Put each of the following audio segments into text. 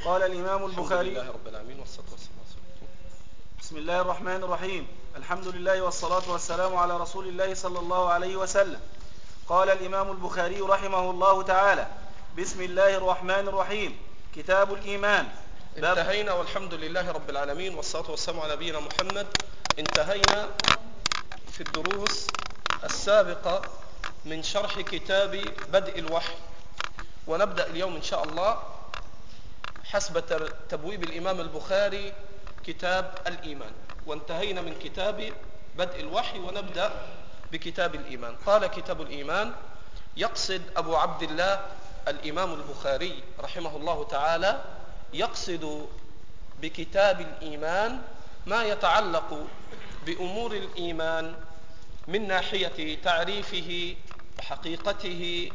قال الإمام البخاري الحمد لله رب العالمين والصلاة والسلام. بسم الله الرحمن الرحيم. الحمد لله والصلاة والسلام على رسول الله صلى الله عليه وسلم. قال الإمام البخاري رحمه الله تعالى: بسم الله الرحمن الرحيم. كتاب الإيمان. انتهينا والحمد لله رب العالمين والصلاة والسلام على نبينا محمد. انتهينا في الدروس السابقة من شرح كتاب بدء الوحي، ونبدأ اليوم إن شاء الله حسب تبويب الإمام البخاري كتاب الإيمان، وانتهينا من كتاب بدء الوحي ونبدأ بكتاب الإيمان. قال كتاب الإيمان: يقصد أبو عبد الله الإمام البخاري رحمه الله تعالى، يقصد بكتاب الإيمان ما يتعلق بأمور الإيمان من ناحية تعريفه وحقيقته،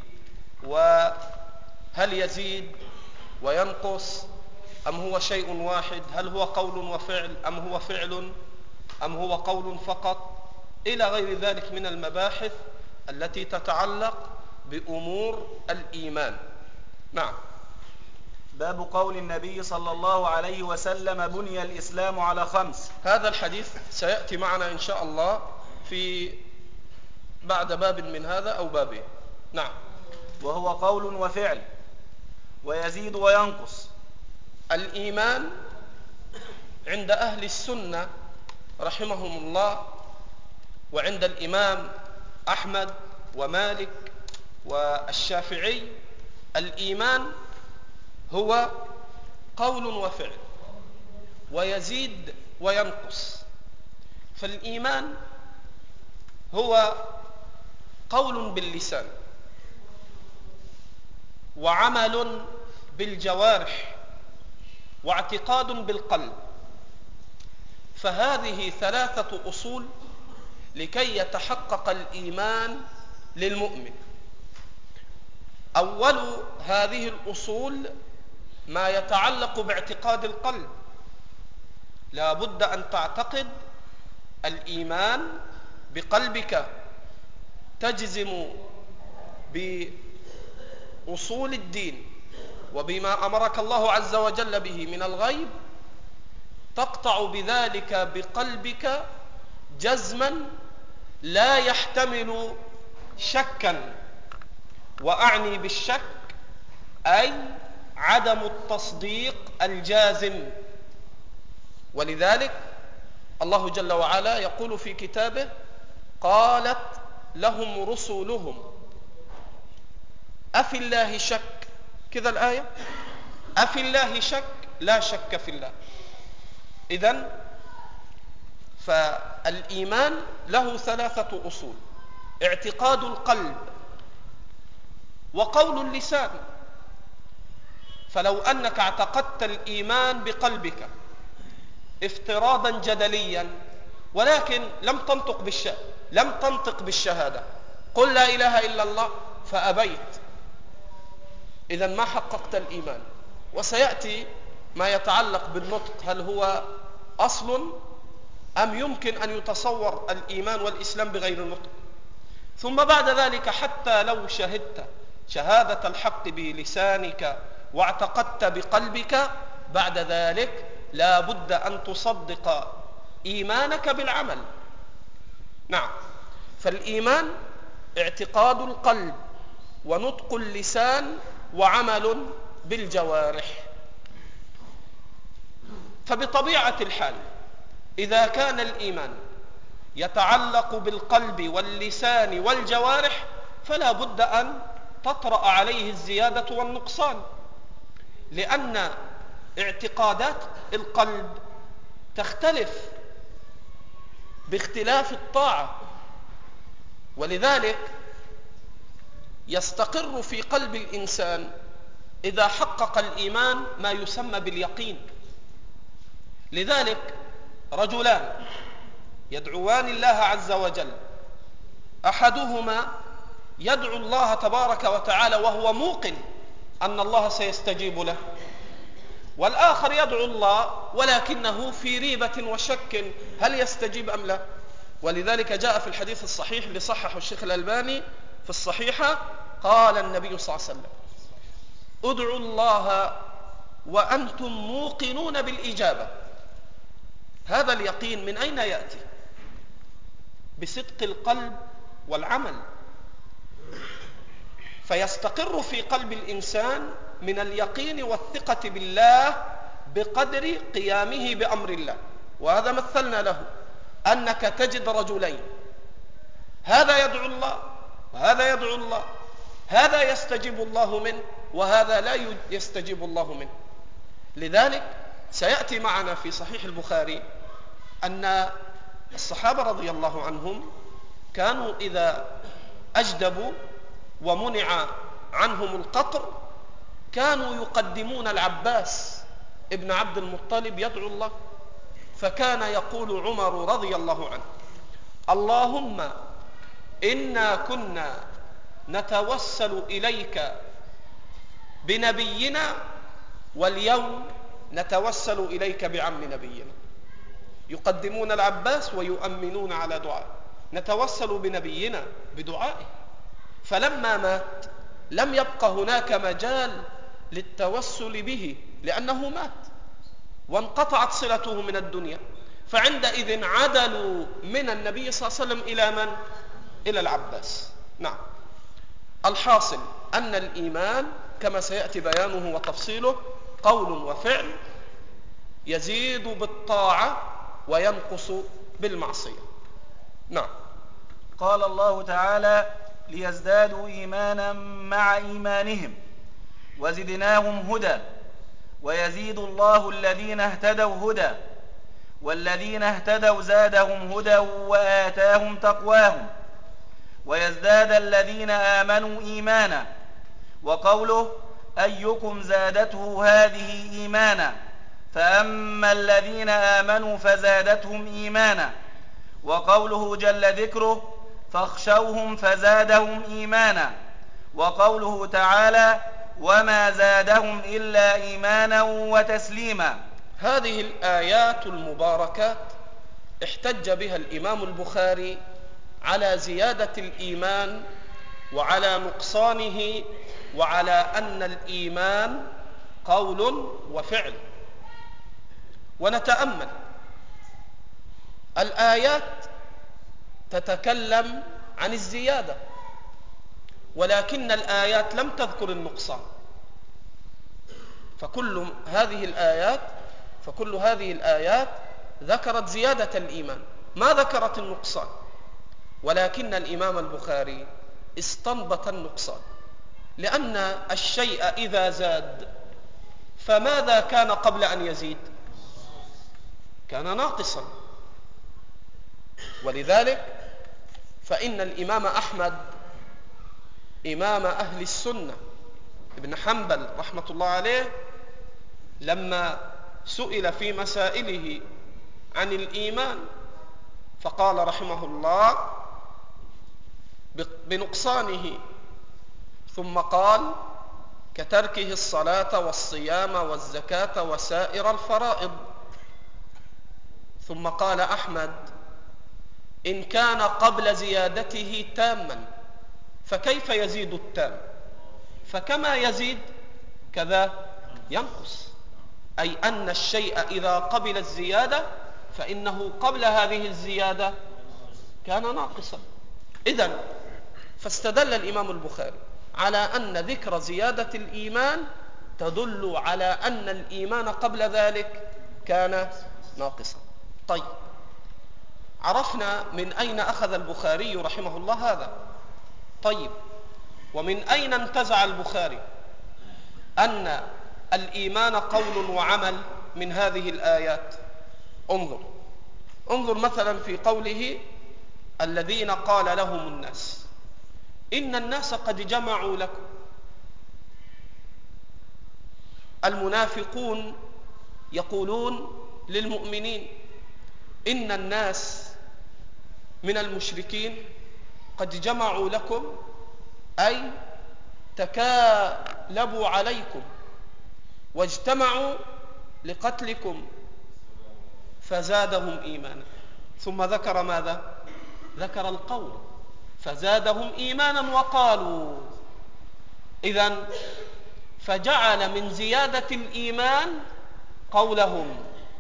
وهل يزيد وينقص أم هو شيء واحد، هل هو قول وفعل أم هو فعل أم هو قول فقط، إلى غير ذلك من المباحث التي تتعلق بأمور الإيمان. نعم. باب قول النبي صلى الله عليه وسلم: بني الإسلام على 5. هذا الحديث سيأتي معنا إن شاء الله في بعد باب من هذا أو بابين. نعم. وهو قول وفعل ويزيد وينقص. الإيمان عند أهل السنة رحمهم الله، وعند الإمام أحمد ومالك والشافعي، الإيمان هو قول وفعل ويزيد وينقص. فالإيمان هو قول باللسان وعمل بالجوارح واعتقاد بالقلب. فهذه 3 أصول لكي يتحقق الإيمان للمؤمن. أول هذه الأصول ما يتعلق باعتقاد القلب. لا بد أن تعتقد الإيمان بقلبك، تجزم بأصول الدين وبما أمرك الله عز وجل به من الغيب، تقطع بذلك بقلبك جزما لا يحتمل شكا. وأعني بالشك أي عدم التصديق الجازم. ولذلك الله جل وعلا يقول في كتابه: قالت لهم رسلهم أفي الله شك. كذا الآية: أفي الله شك، لا شك في الله. إذن فالإيمان له 3 أصول: اعتقاد القلب وقول اللسان. فلو أنك اعتقدت الإيمان بقلبك افتراضا جدليا، ولكن لم تنطق بالشهادة، قل لا إله إلا الله، فأبيت، إذن ما حققت الإيمان. وسيأتي ما يتعلق بالنطق، هل هو أصل أم يمكن أن يتصور الإيمان والإسلام بغير النطق. ثم بعد ذلك حتى لو شهدت شهادة الحق بلسانك واعتقدت بقلبك، بعد ذلك لا بد أن تصدق إيمانك بالعمل. نعم. فالإيمان اعتقاد القلب ونطق اللسان وعمل بالجوارح. فبطبيعة الحال إذا كان الإيمان يتعلق بالقلب واللسان والجوارح، فلا بد أن تطرأ عليه الزيادة والنقصان، لأن اعتقادات القلب تختلف باختلاف الطاعة. ولذلك يستقر في قلب الإنسان إذا حقق الإيمان ما يسمى باليقين. لذلك رجلان يدعوان الله عز وجل، أحدهما يدعو الله تبارك وتعالى وهو موقن أن الله سيستجيب له، والآخر يدعو الله ولكنه في ريبة وشك هل يستجيب أم لا. ولذلك جاء في الحديث الصحيح اللي صححه الشيخ الألباني في الصحيحة، قال النبي صلى الله عليه وسلم: ادعوا الله وأنتم موقنون بالإجابة. هذا اليقين من أين يأتي؟ بصدق القلب والعمل. فيستقر في قلب الإنسان من اليقين والثقة بالله بقدر قيامه بأمر الله. وهذا مثلنا له، أنك تجد رجلين، هذا يدعو الله وهذا يدعو الله، هذا يستجيب الله منه وهذا لا يستجيب الله منه. لذلك سيأتي معنا في صحيح البخاري أن الصحابة رضي الله عنهم كانوا إذا أجدبوا ومنع عنهم القطر كانوا يقدمون العباس ابن عبد المطلب يدعو الله. فكان يقول عمر رضي الله عنه: اللهم إنا كنا نتوسل إليك بنبينا واليوم نتوسل إليك بعم نبينا. يقدمون العباس ويؤمنون على دعاء، نتوسل بنبينا بدعائه. فلما مات لم يبق هناك مجال للتوسل به لأنه مات وانقطعت صلته من الدنيا. فعندئذ عدلوا من النبي صلى الله عليه وسلم إلى من؟ إلى العباس. نعم. الحاصل أن الإيمان كما سيأتي بيانه وتفصيله قول وفعل، يزيد بالطاعة وينقص بالمعصية. نعم. قال الله تعالى: ليزدادوا إيمانا مع إيمانهم وزدناهم هدى ويزيد الله الذين اهتدوا هدى والذين اهتدوا زادهم هدى وآتاهم تقواهم ويزداد الذين آمنوا إيمانا. وقوله: أيكم زادته هذه إيمانا، فأما الذين آمنوا فزادتهم إيمانا. وقوله جل ذكره: فاخشوهم فزادهم إيمانا. وقوله تعالى: وما زادهم إلا إيمانا وتسليما. هذه الآيات المباركات احتج بها الإمام البخاري على زيادة الإيمان وعلى نقصانه وعلى أن الإيمان قول وفعل. ونتأمل الآيات تتكلم عن الزيادة، ولكن الآيات لم تذكر النقصان. فكل هذه الآيات ذكرت زيادة الإيمان، ما ذكرت النقصان. ولكن الإمام البخاري استنبط النقصان، لأن الشيء إذا زاد فماذا كان قبل أن يزيد؟ كان ناقصا. ولذلك فإن الإمام أحمد إمام أهل السنة ابن حنبل رحمة الله عليه لما سئل في مسائله عن الإيمان فقال رحمه الله بنقصانه، ثم قال: كتركه الصلاة والصيام والزكاة وسائر الفرائض. ثم قال أحمد: إن كان قبل زيادته تاما فكيف يزيد التام؟ فكما يزيد كذا ينقص، أي أن الشيء إذا قبل الزيادة فإنه قبل هذه الزيادة كان ناقصا. إذن فاستدل الإمام البخاري على أن ذكر زيادة الإيمان تدل على أن الإيمان قبل ذلك كان ناقصا. طيب، عرفنا من أين أخذ البخاري رحمه الله هذا. طيب، ومن أين انتزع البخاري أن الإيمان قول وعمل من هذه الآيات؟ انظر مثلا في قوله: الذين قال لهم الناس إن الناس قد جمعوا لكم. المنافقون يقولون للمؤمنين: إن الناس من المشركين قد جمعوا لكم، أي تكالبوا عليكم واجتمعوا لقتلكم فزادهم إيمانا. ثم ذكر ماذا؟ ذكر القول: فزادهم إيمانا وقالوا. إذن فجعل من زيادة الإيمان قولهم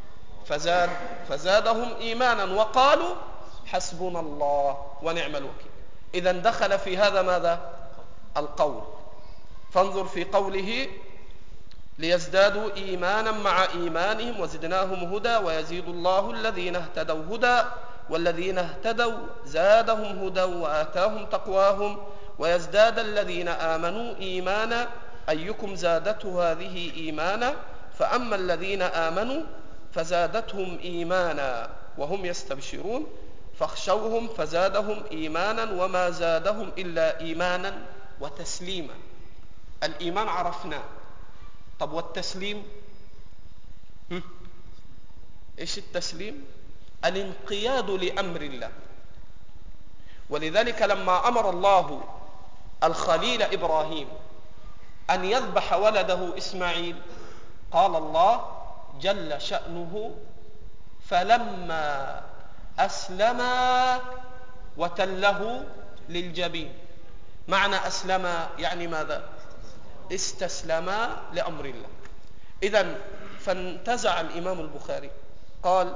فزادهم إيمانا وقالوا حسبنا الله ونعم الوكيل. إذن دخل في هذا ماذا؟ القول. فانظر في قوله ليزدادوا إيمانا مع إيمانهم وزدناهم هدى ويزيد الله الذين اهتدوا هدى والذين اهتدوا زادهم هدى وآتاهم تقواهم ويزداد الذين آمنوا إيمانا أيكم زادته هذه إيمانا فأما الذين آمنوا فزادتهم إيمانا وهم يستبشرون فاخشوهم فزادهم إيمانا وما زادهم إلا إيمانا وتسليما. الإيمان عرفناه، طب والتسليم؟ إيش التسليم؟ الانقياد لأمر الله. ولذلك لما أمر الله الخليل إبراهيم أن يذبح ولده إسماعيل قال الله جل شأنه فلما أسلما وتله للجبين. معنى أسلما يعني ماذا؟ استسلما لأمر الله. إذن فانتزع الإمام البخاري قال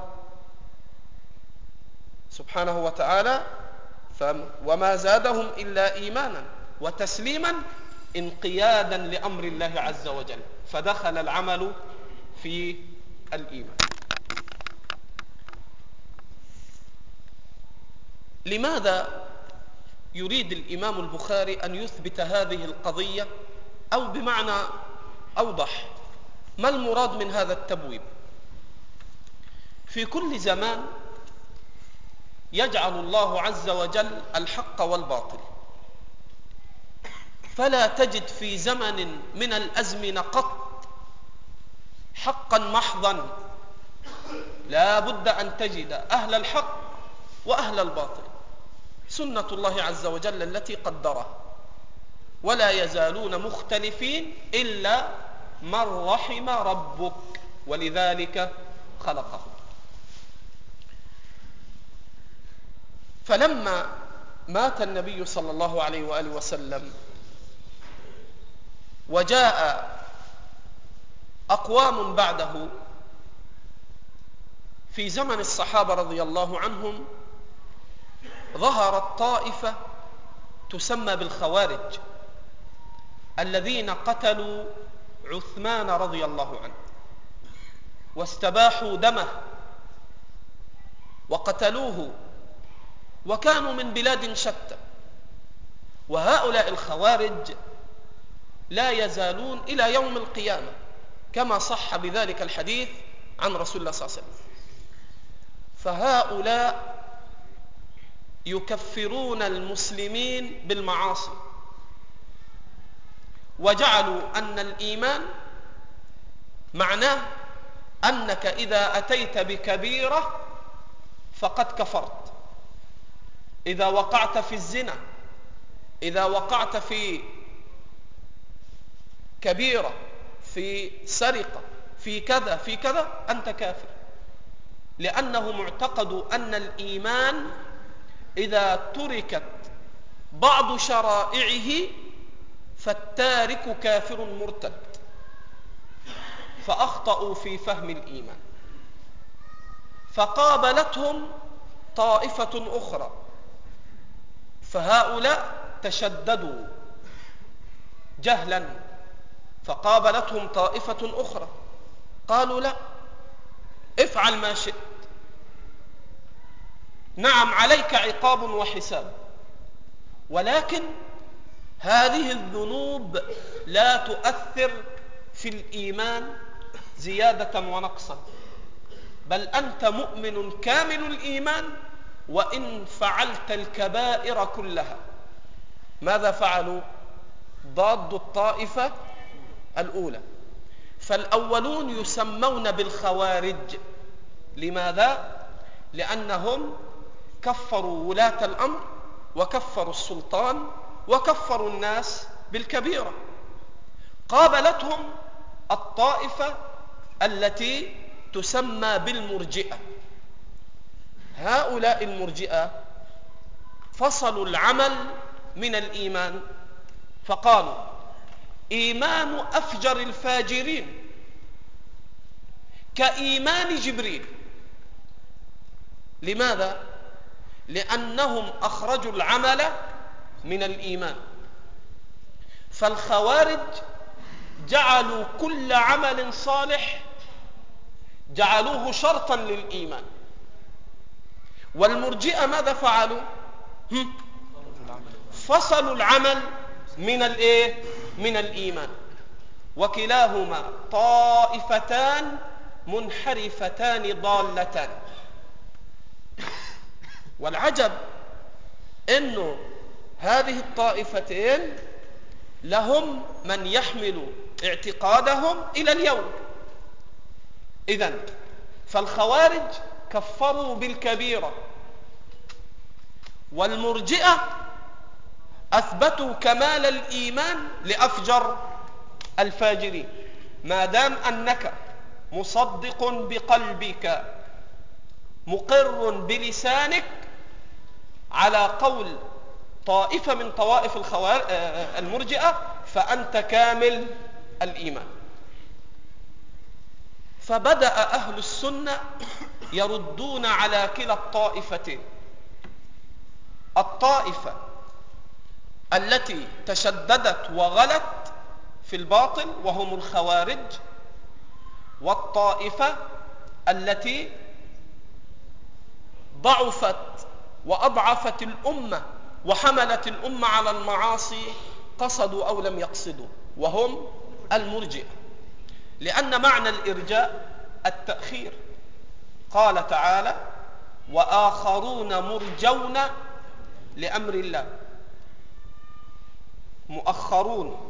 سبحانه وتعالى وما زادهم إلا إيمانا وتسليما انقيادا لأمر الله عز وجل، فدخل العمل في الإيمان. لماذا يريد الإمام البخاري أن يثبت هذه القضية؟ أو بمعنى أوضح، ما المراد من هذا التبويب؟ في كل زمان يجعل الله عز وجل الحق والباطل، فلا تجد في زمن من الأزمنة قط حقا محضا، لا بد أن تجد أهل الحق وأهل الباطل. سنة الله عز وجل التي قدرها، ولا يزالون مختلفين إلا من رحم ربك ولذلك خلقهم. فلما مات النبي صلى الله عليه وآله وسلم وجاء أقوام بعده في زمن الصحابة رضي الله عنهم، ظهرت طائفة تسمى بالخوارج الذين قتلوا عثمان رضي الله عنه واستباحوا دمه وقتلوه، وكانوا من بلاد شتى. وهؤلاء الخوارج لا يزالون إلى يوم القيامة كما صح بذلك الحديث عن رسول الله صلى الله عليه وسلم. فهؤلاء يكفرون المسلمين بالمعاصي، وجعلوا أن الإيمان معناه أنك إذا أتيت بكبيرة فقد كفرت. إذا وقعت في الزنا، إذا وقعت في كبيرة، في سرقة، في كذا في كذا، أنت كافر. لأنهم اعتقدوا أن الإيمان إذا تركت بعض شرائعه فالتارك كافر مرتد، فأخطأوا في فهم الإيمان. فقابلتهم طائفة أخرى، فهؤلاء تشددوا جهلا، فقابلتهم طائفة أخرى قالوا لا، افعل ما شئت، نعم عليك عقاب وحساب، ولكن هذه الذنوب لا تؤثر في الإيمان زيادة ونقصا، بل أنت مؤمن كامل الإيمان وإن فعلت الكبائر كلها. ماذا فعلوا؟ ضاد الطائفة الأولى. فالأولون يسمون بالخوارج. لماذا؟ لأنهم كفروا ولاة الأمر وكفروا السلطان وكفروا الناس بالكبيرة. قابلتهم الطائفة التي تسمى بالمرجئة. هؤلاء المرجئة فصلوا العمل من الإيمان، فقالوا إيمان أفجر الفاجرين كإيمان جبريل. لماذا؟ لأنهم أخرجوا العمل من الإيمان. فالخوارج جعلوا كل عمل صالح جعلوه شرطا للإيمان. والمرجئة ماذا فعلوا؟ فصلوا العمل من الإيمان. وكلاهما طائفتان منحرفتان ضالتان. والعجب أنه هذه الطائفتين لهم من يحمل اعتقادهم إلى اليوم. إذن فالخوارج كفروا بالكبيرة، والمرجئة أثبتوا كمال الإيمان لأفجر الفاجرين. ما دام أنك مصدق بقلبك مقر بلسانك على قول طائفة من طوائف المرجئة فأنت كامل الإيمان. فبدأ أهل السنة يردون على كلا الطائفتين. الطائفة التي تشددت وغلت في الباطل وهم الخوارج، والطائفة التي ضعفت وأضعفت الأمة وحملت الأمة على المعاصي قصدوا أو لم يقصدوا، وهم المرجئة. لأن معنى الإرجاء التأخير. قال تعالى: وآخرون مرجون لأمر الله، مؤخرون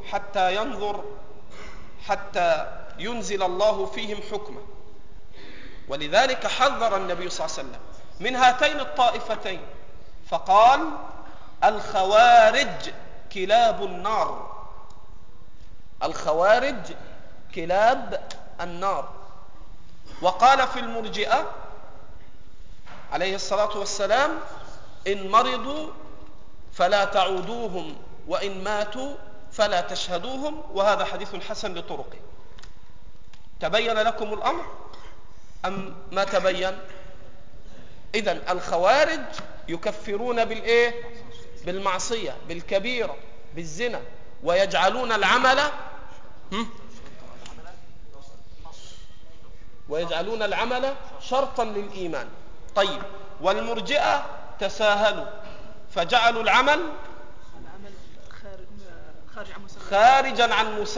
حتى ينزل الله فيهم حكمه. ولذلك حذر النبي صلى الله عليه وسلم من هاتين الطائفتين فقال: الخوارج كلاب النار. الخوارج كلاب النار. وقال في المرجئة عليه الصلاة والسلام: إن مرضوا فلا تعودوهم، وإن ماتوا فلا تشهدوهم. وهذا حديث حسن لطرقه. تبين لكم الأمر أم ما تبين؟ إذن الخوارج يكفرون بالمعصية، بالكبيرة، بالزنا، ويجعلون العمل شرطا للإيمان. طيب، والمرجئة تساهلوا فجعلوا العمل خارجا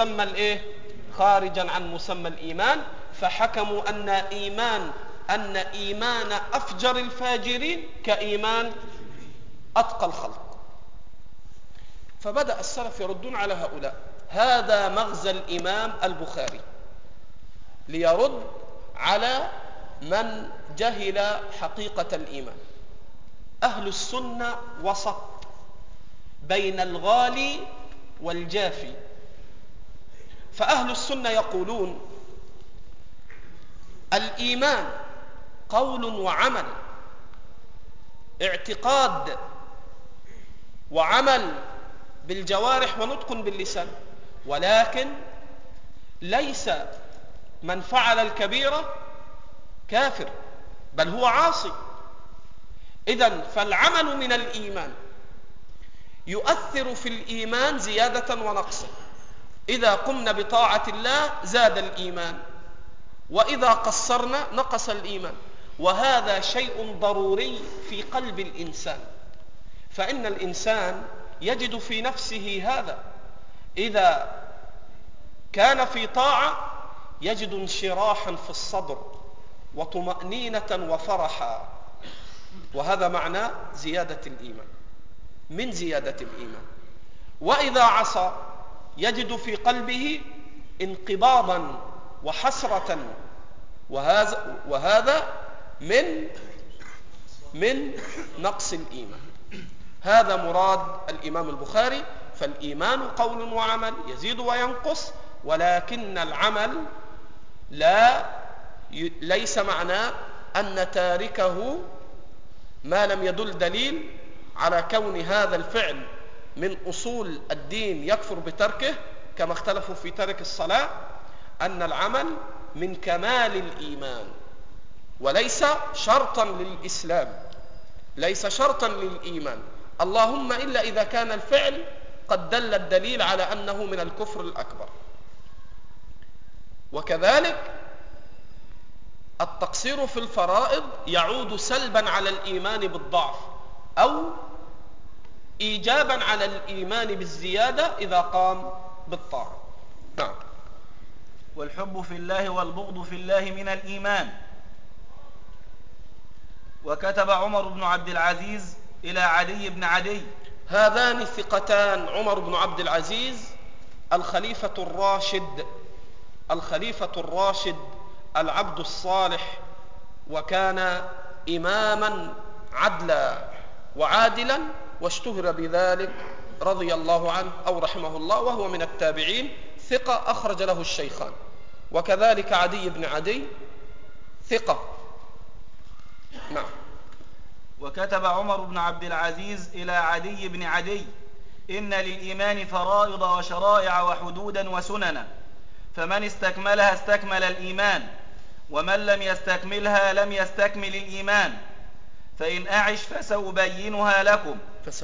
عن مسمى الإيمان. فحكموا أن إيمان أفجر الفاجرين كإيمان أتقى الخلق. فبدأ السلف يردون على هؤلاء. هذا مغزى الإمام البخاري ليرد على من جهل حقيقة الإيمان. أهل السنة وسط بين الغالي والجافي. فأهل السنة يقولون: الإيمان قول وعمل، اعتقاد وعمل بالجوارح ونطق باللسان. ولكن ليس من فعل الكبيرة كافر، بل هو عاصي. إذن فالعمل من الإيمان يؤثر في الإيمان زيادة ونقصا. إذا قمنا بطاعة الله زاد الإيمان، وإذا قصرنا نقص الإيمان. وهذا شيء ضروري في قلب الإنسان. فإن الإنسان يجد في نفسه هذا. إذا كان في طاعة يجد انشراحا في الصدر وطمأنينة وفرحا. وهذا معنى زيادة الإيمان، من زيادة الإيمان. وإذا عصى يجد في قلبه انقباضا وحسرة، وهذا من نقص الإيمان. هذا مراد الإمام البخاري. فالإيمان قول وعمل يزيد وينقص، ولكن العمل ليس معناه أن تاركه ما لم يدل دليل على كون هذا الفعل من أصول الدين يكفر بتركه. كما اختلفوا في ترك الصلاة أن العمل من كمال الإيمان وليس شرطا للإسلام، ليس شرطا للإيمان، اللهم إلا إذا كان الفعل قد دل الدليل على أنه من الكفر الأكبر. وكذلك التقصير في الفرائض يعود سلبا على الإيمان بالضعف أو إيجابا على الإيمان بالزيادة إذا قام بالطاعة. نعم. والحب في الله والبغض في الله من الإيمان. وكتب عمر بن عبد العزيز إلى عدي بن عدي. هذان ثقتان، عمر بن عبد العزيز الخليفة الراشد العبد الصالح، وكان إماما عدلا وعادلا واشتهر بذلك رضي الله عنه أو رحمه الله، وهو من التابعين، ثقة أخرج له الشيخان. وكذلك عدي بن عدي ثقة. نعم. وكتب عمر بن عبد العزيز إلى عدي بن عدي: إن للإيمان فرائض وشرائع وحدودا وسننا، فمن استكملها استكمل الإيمان، ومن لم يستكملها لم يستكمل الإيمان، فإن أعش فسأبينها لكم.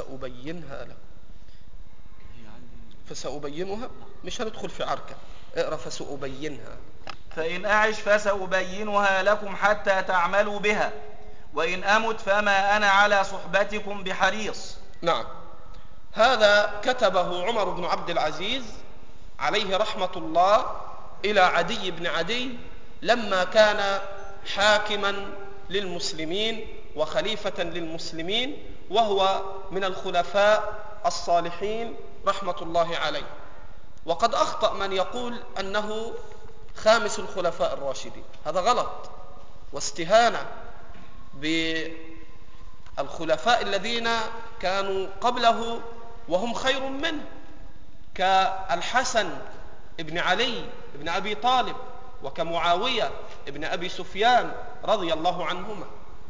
فسأبينها مش هندخل في عركة، اقرأ فسأبينها. فإن أعش فسأبينها لكم حتى تعملوا بها، وإن أمت فما أنا على صحبتكم بحريص. نعم. هذا كتبه عمر بن عبد العزيز عليه رحمة الله إلى عدي بن عدي لما كان حاكما للمسلمين وخليفة للمسلمين، وهو من الخلفاء الصالحين رحمة الله عليه. وقد أخطأ من يقول أنه خامس الخلفاء الراشدين، هذا غلط واستهانة بالخلفاء الذين كانوا قبله وهم خير منه، كالحسن ابن علي ابن أبي طالب، وكمعاوية ابن أبي سفيان رضي الله عنهما.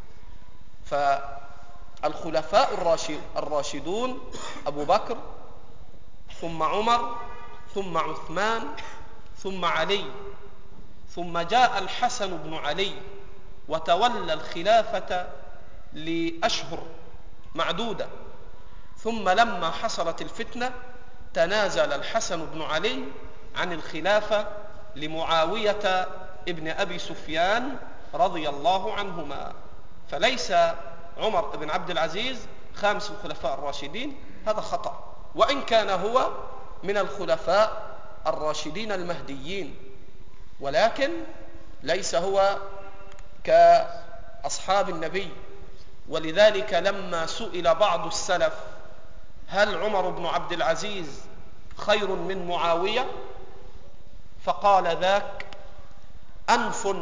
فالخلفاء الراشدون أبو بكر ثم عمر ثم عثمان ثم علي، ثم جاء الحسن بن علي وتولى الخلافة لأشهر معدودة، ثم لما حصلت الفتنة تنازل الحسن بن علي عن الخلافة لمعاوية ابن أبي سفيان رضي الله عنهما. فليس عمر بن عبد العزيز خامس الخلفاء الراشدين، هذا خطأ، وإن كان هو من الخلفاء الراشدين المهديين، ولكن ليس هو كأصحاب النبي. ولذلك لما سئل بعض السلف هل عمر بن عبد العزيز خير من معاوية، فقال ذاك أنف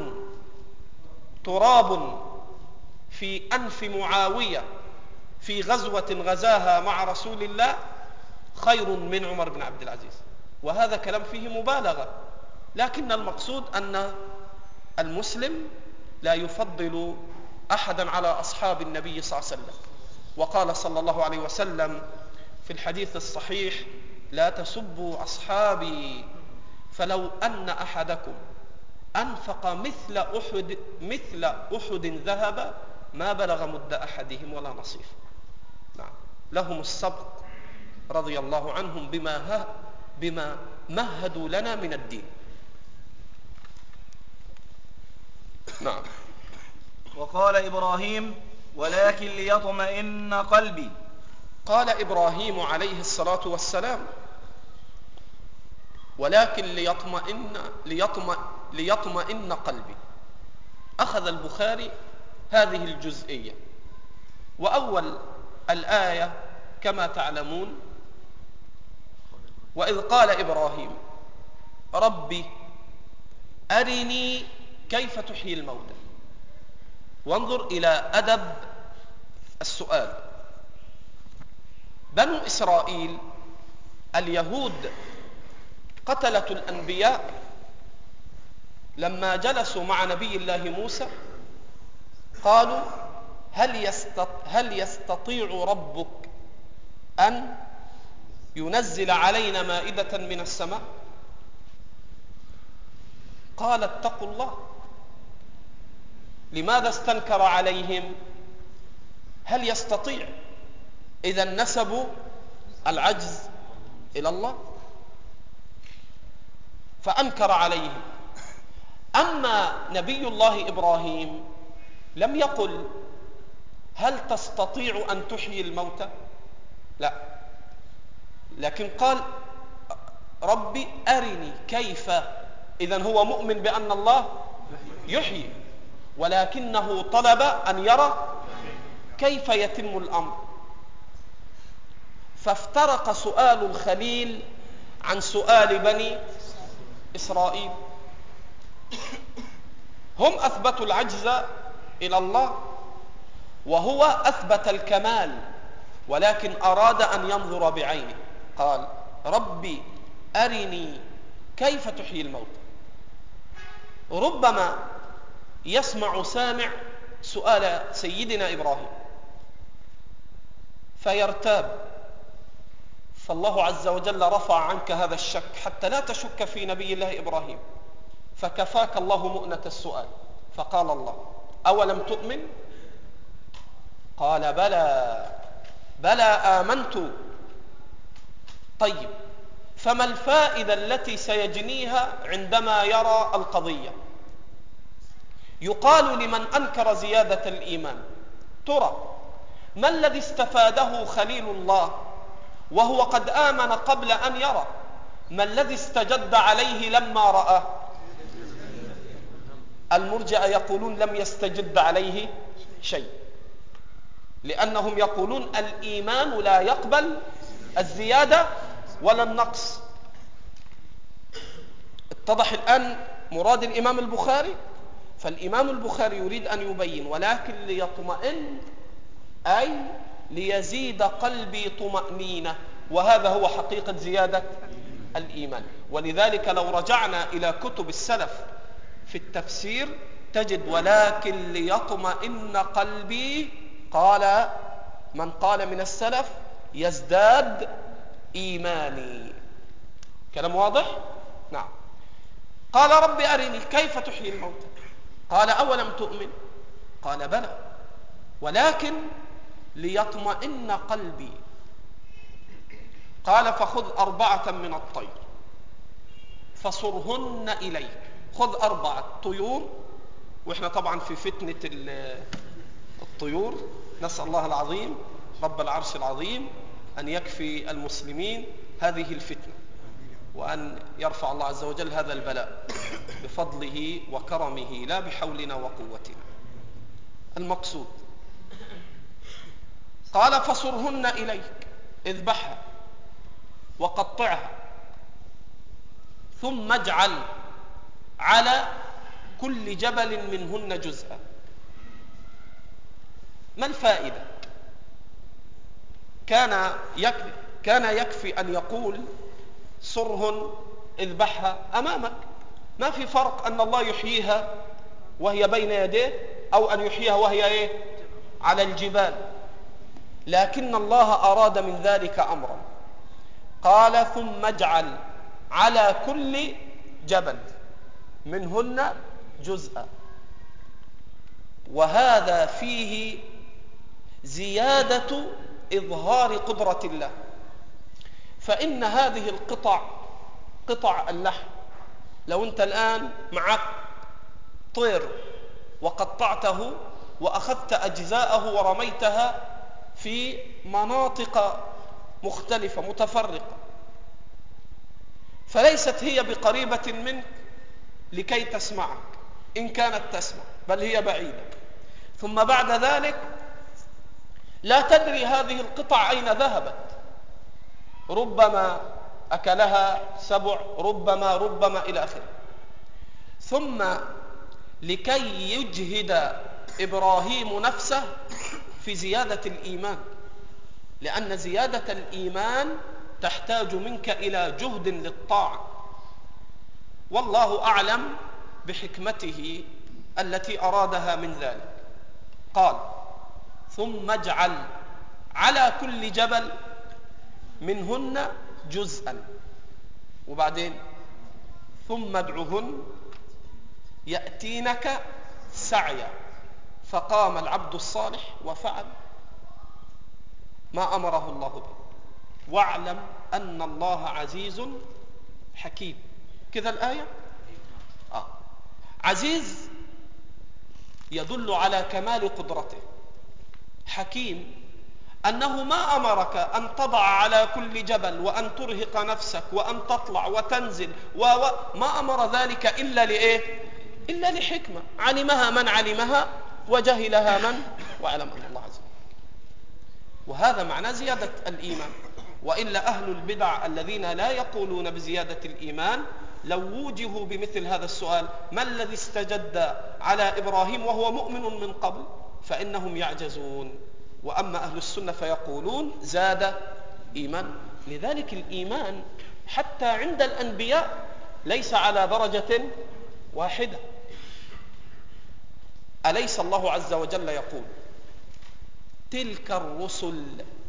تراب في أنف معاوية في غزوة غزاها مع رسول الله خير من عمر بن عبد العزيز. وهذا كلام فيه مبالغة، لكن المقصود أن المسلم لا يفضل أحدا على أصحاب النبي صلى الله عليه وسلم. وقال صلى الله عليه وسلم في الحديث الصحيح: لا تسبوا أصحابي، فلو أن أحدكم أنفق مثل أحد ذهب ما بلغ مد أحدهم ولا نصيف. نعم. لهم السبق رضي الله عنهم بما مهدوا لنا من الدين. نعم. وقال إبراهيم: ولكن ليطمئن قلبي. قال إبراهيم عليه الصلاة والسلام: ولكن ليطمئن قلبي. أخذ البخاري هذه الجزئية، وأول الآية كما تعلمون: وإذ قال إبراهيم ربي أرني كيف تحيي الموتى. وانظر إلى أدب السؤال. بنو إسرائيل اليهود قتلة الأنبياء لما جلسوا مع نبي الله موسى قالوا: هل يستطيع ربك أن ينزل علينا مائدة من السماء؟ قال اتقوا الله. لماذا استنكر عليهم؟ هل يستطيع؟ إذا نسبوا العجز إلى الله فأنكر عليهم. أما نبي الله إبراهيم لم يقل هل تستطيع أن تحيي الموتى؟ لا، لكن قال ربي أرني كيف. إذن هو مؤمن بأن الله يحيي، ولكنه طلب أن يرى كيف يتم الأمر. فافترق سؤال الخليل عن سؤال بني إسرائيل. هم أثبتوا العجز إلى الله، وهو أثبت الكمال، ولكن أراد أن ينظر بعينه. قال ربي أرني كيف تحيي الموت. ربما يسمع سامع سؤال سيدنا إبراهيم فيرتاب، فالله عز وجل رفع عنك هذا الشك حتى لا تشك في نبي الله إبراهيم، فكفاك الله مؤنة السؤال. فقال الله أولم تؤمن؟ قال بلى آمنت. طيب، فما الفائدة التي سيجنيها عندما يرى القضية؟ يقال لمن أنكر زيادة الإيمان ترى ما الذي استفاده خليل الله وهو قد آمن قبل أن يرى؟ ما الذي استجد عليه لما رأى؟ المرجئة يقولون لم يستجد عليه شيء، لأنهم يقولون الإيمان لا يقبل الزيادة ولا النقص. اتضح الآن مراد الإمام البخاري؟ فالإمام البخاري يريد أن يبين ولكن ليطمئن، أي ليزيد قلبي طمأنينة، وهذا هو حقيقة زيادة الإيمان. ولذلك لو رجعنا إلى كتب السلف في التفسير تجد ولكن ليطمئن قلبي، قال من قال من السلف يزداد إيماني. كلام واضح؟ نعم. قال رب أرني كيف تحيي الموتى؟ قال أولم تؤمن؟ قال بلى ولكن ليطمئن قلبي. قال فخذ 4 من الطير فصرهن إليك. خذ 4 طيور، وإحنا طبعا في فتنة الطيور، نسأل الله العظيم رب العرش العظيم أن يكفي المسلمين هذه الفتنة، وأن يرفع الله عز وجل هذا البلاء بفضله وكرمه لا بحولنا وقوتنا. المقصود قال فصرهن إليك، اذبحها وقطعها ثم اجعل على كل جبل منهن جزءا. ما الفائدة؟ كان يكفي أن يقول صرهن اذبحها أمامك، ما في فرق أن الله يحييها وهي بين يديه أو أن يحييها وهي على الجبال، لكن الله أراد من ذلك أمرا. قال ثم اجعل على كل جبل منهن جزءا، وهذا فيه زيادة إظهار قدرة الله. فإن هذه القطع، قطع اللحم، لو أنت الآن معك طير وقطعته وأخذت أجزاءه ورميتها في مناطق مختلفة متفرقة، فليست هي بقريبة منك لكي تسمعك إن كانت تسمع، بل هي بعيدة. ثم بعد ذلك لا تدري هذه القطع أين ذهبت، ربما أكلها سبع، ربما إلى آخره. ثم لكي يجهد إبراهيم نفسه في زيادة الإيمان، لأن زيادة الإيمان تحتاج منك إلى جهد للطاعة، والله أعلم بحكمته التي أرادها من ذلك. قال ثم اجعل على كل جبل منهن جزءا، وبعدين ثم ادعهن يأتينك سعيا. فقام العبد الصالح وفعل ما أمره الله به. واعلم أن الله عزيز حكيم. كذا الآية. عزيز يدل على كمال قدرته. حكيم أنه ما أمرك أن تضع على كل جبل وأن ترهق نفسك وأن تطلع وتنزل ما أمر ذلك إلا لإيه؟ إلا لحكمة علمها من علمها وجهلها من واعلم أن الله عز وجل. وهذا معنى زيادة الإيمان. وإلا أهل البدع الذين لا يقولون بزيادة الإيمان لو وجهوا بمثل هذا السؤال ما الذي استجد على إبراهيم وهو مؤمن من قبل، فإنهم يعجزون. وأما أهل السنة فيقولون زاد إيمان. لذلك الإيمان حتى عند الأنبياء ليس على درجة واحدة. أليس الله عز وجل يقول تلك الرسل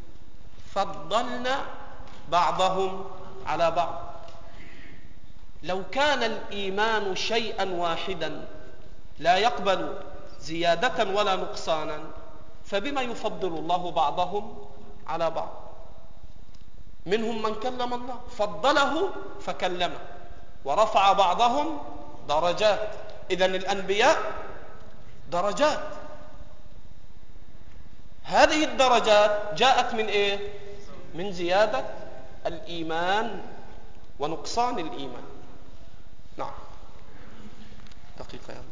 فضلنا بعضهم على بعض. لو كان الإيمان شيئا واحدا لا يقبل زيادة ولا نقصانا، فبما يفضل الله بعضهم على بعض؟ منهم من كلم الله فضله فكلمه ورفع بعضهم درجات. إذن الأنبياء درجات. هذه الدرجات جاءت من إيه؟ من زيادة الإيمان ونقصان الإيمان. نعم. دقيقة يا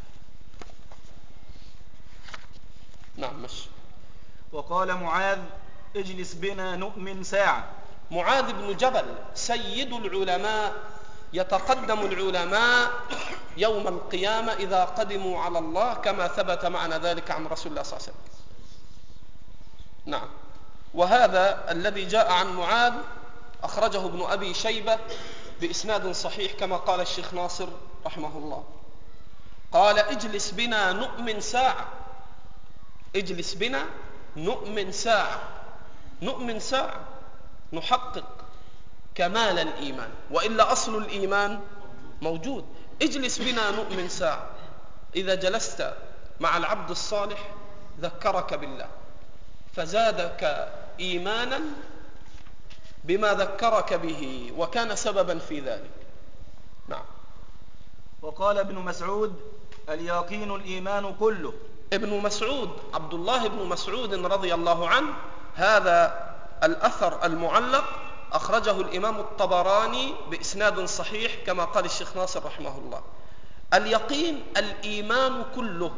نعم مش. وقال معاذ اجلس بنا نؤمن ساعة. معاذ بن جبل سيد العلماء، يتقدم العلماء يوم القيامة إذا قدموا على الله، كما ثبت معنا ذلك عن رسول الله صلى الله عليه وسلم. نعم. وهذا الذي جاء عن معاذ أخرجه ابن أبي شيبة بإسناد صحيح كما قال الشيخ ناصر رحمه الله. قال اجلس بنا نؤمن ساعة. اجلس بنا نؤمن ساعة. نؤمن ساعة، نحقق كمال الإيمان، وإلا أصل الإيمان موجود. اجلس بنا نؤمن ساعة. إذا جلست مع العبد الصالح ذكرك بالله فزادك إيمانا بما ذكرك به وكان سببا في ذلك. نعم. وقال ابن مسعود اليقين الإيمان كله. ابن مسعود عبد الله بن مسعود رضي الله عنه، هذا الأثر المعلق أخرجه الإمام الطبراني بإسناد صحيح كما قال الشيخ ناصر رحمه الله. اليقين الإيمان كله.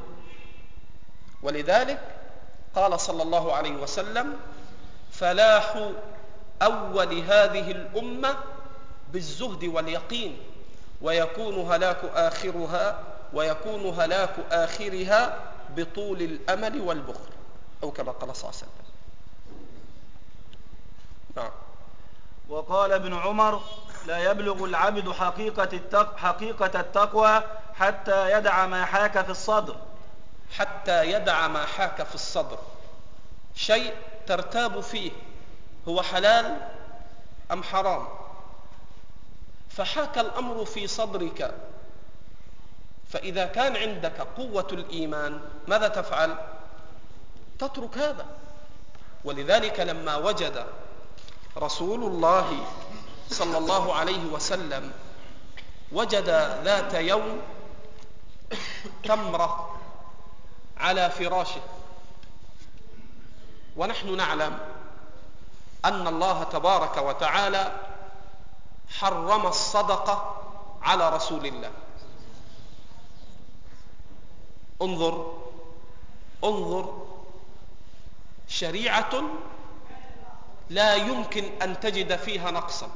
ولذلك قال صلى الله عليه وسلم فلاح أول هذه الأمة بالزهد واليقين، ويكون هلاك آخرها بطول الأمل والبخل، أو كما قال صلى الله عليه وسلم. نعم. وقال ابن عمر لا يبلغ العبد حقيقة التقوى حتى يدع ما حاك في الصدر. حتى يدع ما حاك في الصدر، شيء ترتاب فيه هو حلال أم حرام، فحاك الأمر في صدرك، فإذا كان عندك قوة الإيمان ماذا تفعل؟ تترك هذا. ولذلك لما وجد رسول الله صلى الله عليه وسلم وجد ذات يوم تمرة على فراشه، ونحن نعلم أن الله تبارك وتعالى حرم الصدقة على رسول الله. انظر شريعة لا يمكن أن تجد فيها نقصا.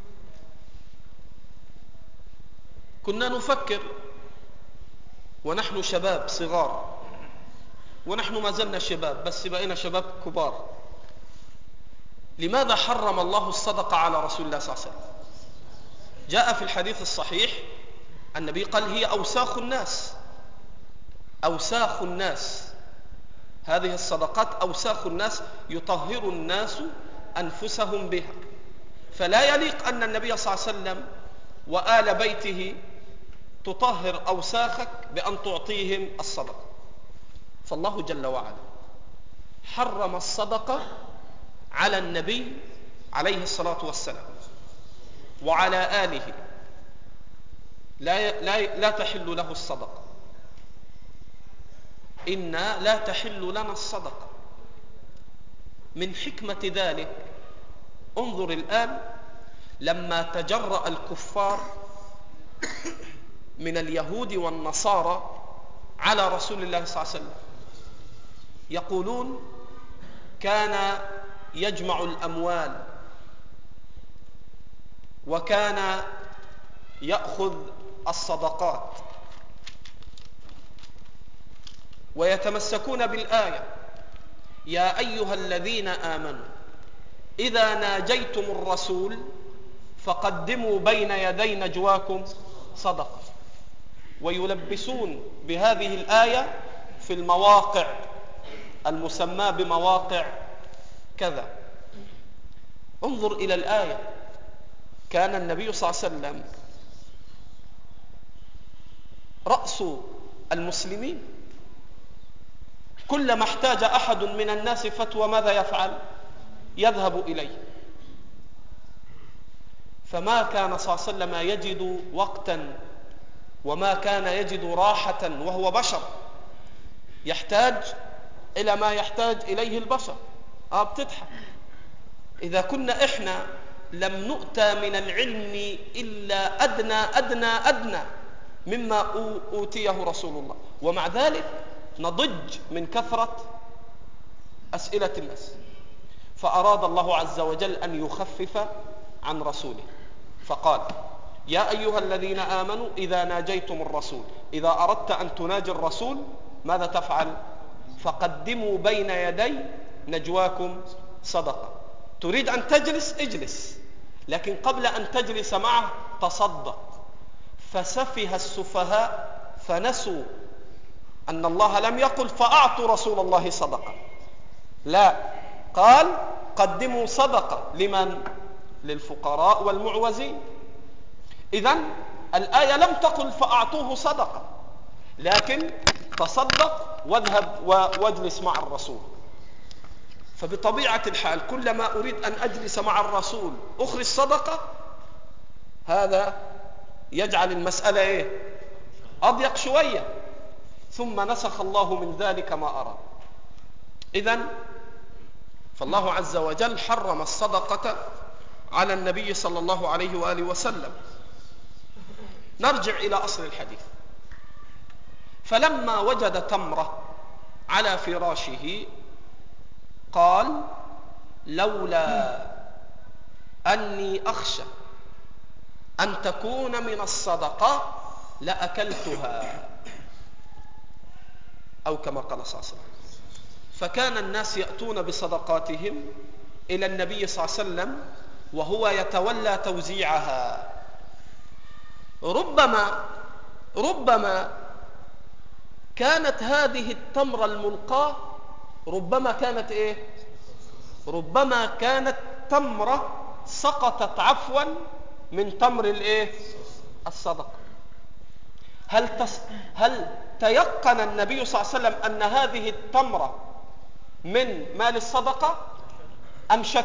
كنا نفكر ونحن شباب صغار، ونحن ما زلنا شباب بس بقينا شباب كبار، لماذا حرم الله الصدقة على رسول الله صلى الله عليه وسلم؟ جاء في الحديث الصحيح النبي قال هي أوساخ الناس. هذه الصدقات أوساخ الناس، يطهر الناس أنفسهم بها. فلا يليق أن النبي صلى الله عليه وسلم وآل بيته تطهر أوساخك بأن تعطيهم الصدقة. فالله جل وعلا حرم الصدقة على النبي عليه الصلاة والسلام وعلى آله، لا تحل له الصدقة. إنا لا تحل لنا الصدقة. من حكمة ذلك انظر الآن لما تجرأ الكفار من اليهود والنصارى على رسول الله صلى الله عليه وسلم، يقولون كان يجمع الأموال وكان يأخذ الصدقات، ويتمسكون بالآية يا أيها الذين آمنوا إذا ناجيتم الرسول فقدموا بين يدي نجواكم صدقة، ويلبسون بهذه الآية في المواقع المسمى بمواقع كذا. انظر إلى الآية. كان النبي صلى الله عليه وسلم رأس المسلمين، كلما احتاج أحد من الناس فتوى ماذا يفعل؟ يذهب إليه. فما كان صلى الله عليه وسلم يجد وقتا وما كان يجد راحة، وهو بشر يحتاج إلى ما يحتاج إليه البشر. بتضحك. إذا كنا إحنا لم نؤتى من العلم إلا أدنى مما أوتيه رسول الله، ومع ذلك نضج من كثرة أسئلة الناس. فأراد الله عز وجل أن يخفف عن رسوله، فقال يا أيها الذين آمنوا إذا ناجيتم الرسول، إذا أردت أن تناجي الرسول ماذا تفعل؟ فقدموا بين يدي نجواكم صدقة. تريد أن تجلس اجلس، لكن قبل أن تجلس معه تصدق. فسفه السفهاء فنسوا أن الله لم يقل فأعطوا رسول الله صدقة، لا، قال قدموا صدقة. لمن؟ للفقراء والمعوزين. إذن الآية لم تقل فأعطوه صدقة، لكن تصدق واذهب واجلس مع الرسول. فبطبيعة الحال كلما أريد أن أجلس مع الرسول أخرج صدقة، هذا يجعل المسألة أضيق شوية، ثم نسخ الله من ذلك ما أراد. إذن فالله عز وجل حرم الصدقة على النبي صلى الله عليه وآله وسلم. نرجع إلى أصل الحديث. فلما وجد تمرة على فراشه قال لولا أني أخشى أن تكون من الصدقة لأكلتها، أو كما قال صلى الله عليه وسلم. فكان الناس يأتون بصدقاتهم إلى النبي صلى الله عليه وسلم وهو يتولى توزيعها. ربما كانت هذه التمرة الملقاة ربما كانت تمرة سقطت عفوا من تمر الصدقة. هل تيقن النبي صلى الله عليه وسلم أن هذه التمرة من مال الصدقة أم شك؟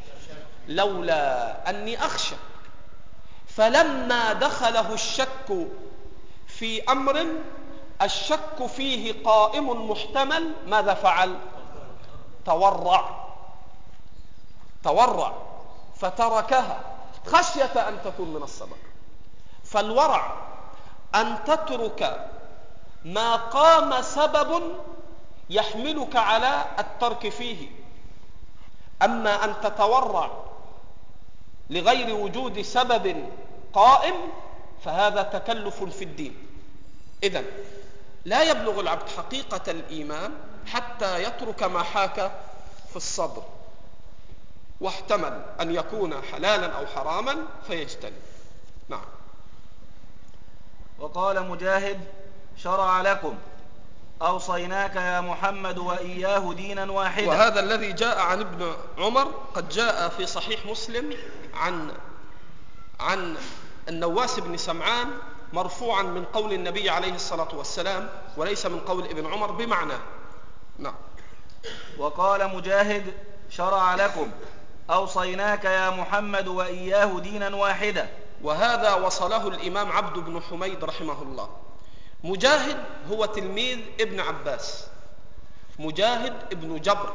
لولا أني أخشى. فلما دخله الشك في أمر الشك فيه قائم محتمل ماذا فعل؟ تورع فتركها خشية أن تكون من الصدقة. فالورع أن تترك ما قام سبب يحملك على الترك فيه، أما أن تتورع لغير وجود سبب قائم فهذا تكلف في الدين. إذن لا يبلغ العبد حقيقة الإيمان حتى يترك ما حاك في الصدر، واحتمل أن يكون حلالا أو حراما فيجتنب. نعم. وقال مجاهد شرع لكم أوصيناك يا محمد وإياه دينا واحدا. وهذا الذي جاء عن ابن عمر قد جاء في صحيح مسلم عن النواس بن سمعان مرفوعا من قول النبي عليه الصلاة والسلام، وليس من قول ابن عمر بمعنى. نعم. وقال مجاهد: شرع لكم أوصيناك يا محمد وإياه دينا واحدا. وهذا وصله الإمام عبد بن حميد رحمه الله. مجاهد هو تلميذ ابن عباس، مجاهد ابن جبر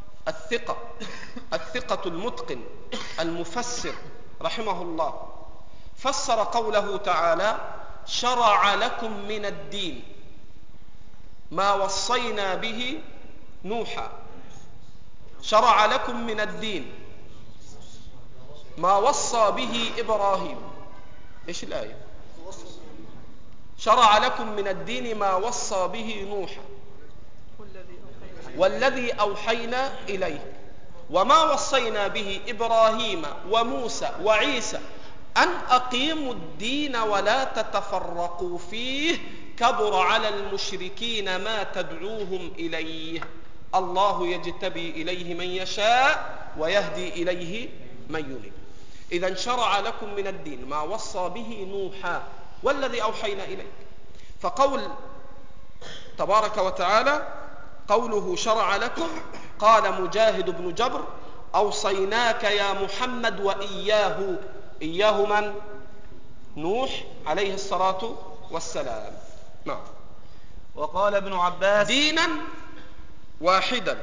الثقة المتقن المفسر رحمه الله، فسر قوله تعالى: شرع لكم من الدين ما وصينا به نوحا. شرع لكم من الدين ما وصى به إبراهيم. إيش الآية؟ شرع لكم من الدين ما وصى به نوحا والذي أوحينا إليه وما وصينا به إبراهيم وموسى وعيسى أن أقيموا الدين ولا تتفرقوا فيه كبر على المشركين ما تدعوهم إليه الله يجتبي إليه من يشاء ويهدي إليه من ينيب. إذن شرع لكم من الدين ما وصى به نوحا والذي أوحينا إليك. فقول تبارك وتعالى قوله شرع لكم، قال مجاهد بن جبر: أوصيناك يا محمد وإياه. إياه من؟ نوح عليه الصلاة والسلام. نعم. وقال ابن عباس: دينا واحدا.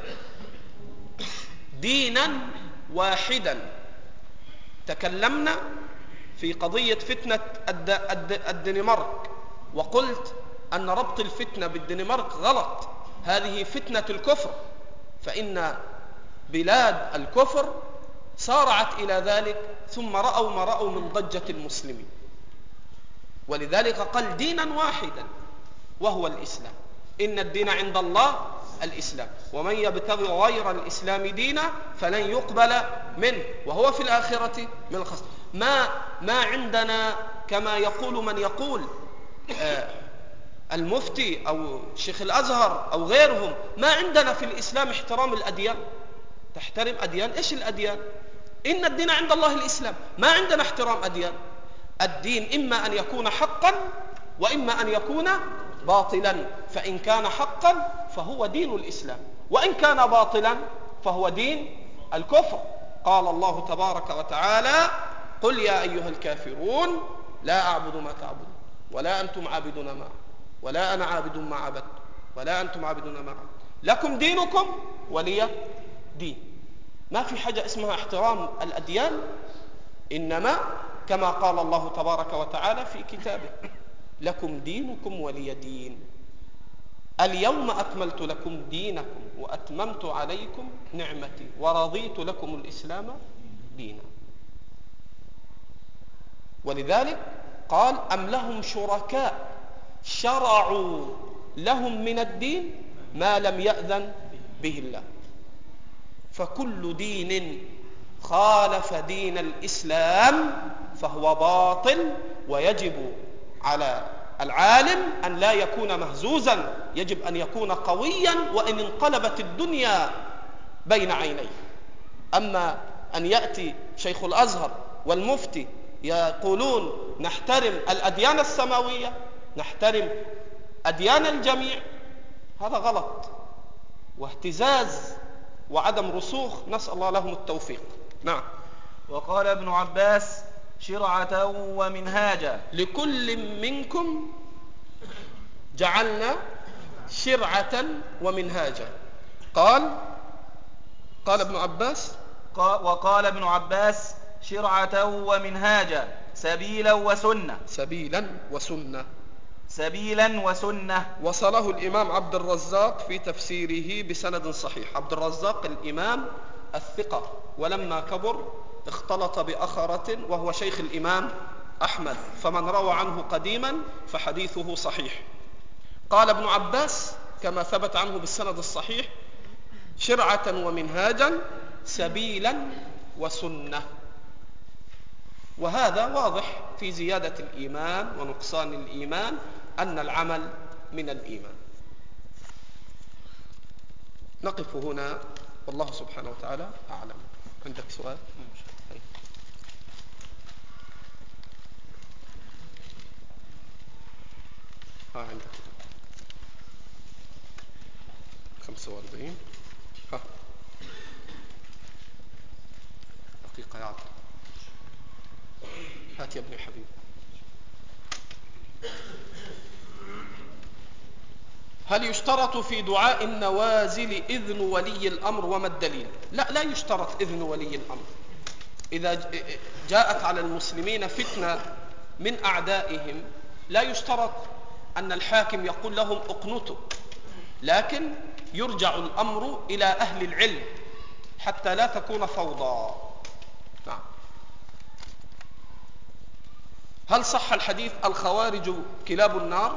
دينا واحدا. تكلمنا في قضية فتنة الدنمارك، وقلت أن ربط الفتنة بالدنمارك غلط. هذه فتنة الكفر، فإن بلاد الكفر سارعت إلى ذلك، ثم رأوا ما رأوا من ضجة المسلمين، ولذلك قال دينا واحدا وهو الإسلام. إن الدين عند الله الإسلام، ومن يبتغي غير الإسلام دينا فلن يقبل منه وهو في الآخرة من الخاسرين. ما عندنا كما يقول من يقول المفتي أو شيخ الأزهر أو غيرهم، ما عندنا في الإسلام احترام الأديان. تحترم أديان؟ إيش الأديان؟ إن الدين عند الله الإسلام. ما عندنا احترام أديان. الدين إما أن يكون حقا وإما أن يكون باطلا، فإن كان حقا فهو دين الإسلام، وإن كان باطلا فهو دين الكفر. قال الله تبارك وتعالى: قل يا أيها الكافرون لا أعبد ما تعبدون ولا أنتم عابدون ما، ولا أنا عابد ما عبدت ولا أنتم عابدون ما عبد، لكم دينكم ولي دين. ما في حاجة اسمها احترام الأديان، إنما كما قال الله تبارك وتعالى في كتابه: لكم دينكم ولي دين. اليوم أكملت لكم دينكم وأتممت عليكم نعمتي ورضيت لكم الإسلام دينا. ولذلك قال: أم لهم شركاء شرعوا لهم من الدين ما لم يأذن به الله. فكل دين خالف دين الإسلام فهو باطل، ويجب على العالم أن لا يكون مهزوزا، يجب أن يكون قويا وإن انقلبت الدنيا بين عينيه. أما أن يأتي شيخ الأزهر والمفتي يقولون نحترم الأديان السماوية، نحترم أديان الجميع، هذا غلط واهتزاز وعدم رسوخ، نسأل الله لهم التوفيق. نعم. وقال ابن عباس: شرعة ومنهاجا. لكل منكم جعلنا شرعة ومنهاجا. قال ابن عباس: وقال ابن عباس: شرعة ومنهاجا، سبيلا وسنة. سبيلا وسنة. سبيلا وسنة. وصله الإمام عبد الرزاق في تفسيره بسند صحيح. عبد الرزاق الإمام الثقة، ولما كبر اختلط بأخرة وهو شيخ الإمام أحمد، فمن روى عنه قديما فحديثه صحيح. قال ابن عباس كما ثبت عنه بالسند الصحيح: شرعة ومنهاجا، سبيلا وسنة. وهذا واضح في زيادة الإيمان ونقصان الإيمان، أن العمل من الإيمان. نقف هنا، والله سبحانه وتعالى أعلم. عندك سؤال؟ طيب. عندك 45. دقيقة يا عبد. هات يا ابني حبيب. هل يشترط في دعاء النوازل إذن ولي الأمر وما الدليل؟ لا يشترط إذن ولي الأمر. إذا جاءت على المسلمين فتنة من أعدائهم لا يشترط أن الحاكم يقول لهم اقنتوا، لكن يرجع الأمر إلى أهل العلم حتى لا تكون فوضى. نعم. هل صح الحديث الخوارج كلاب النار؟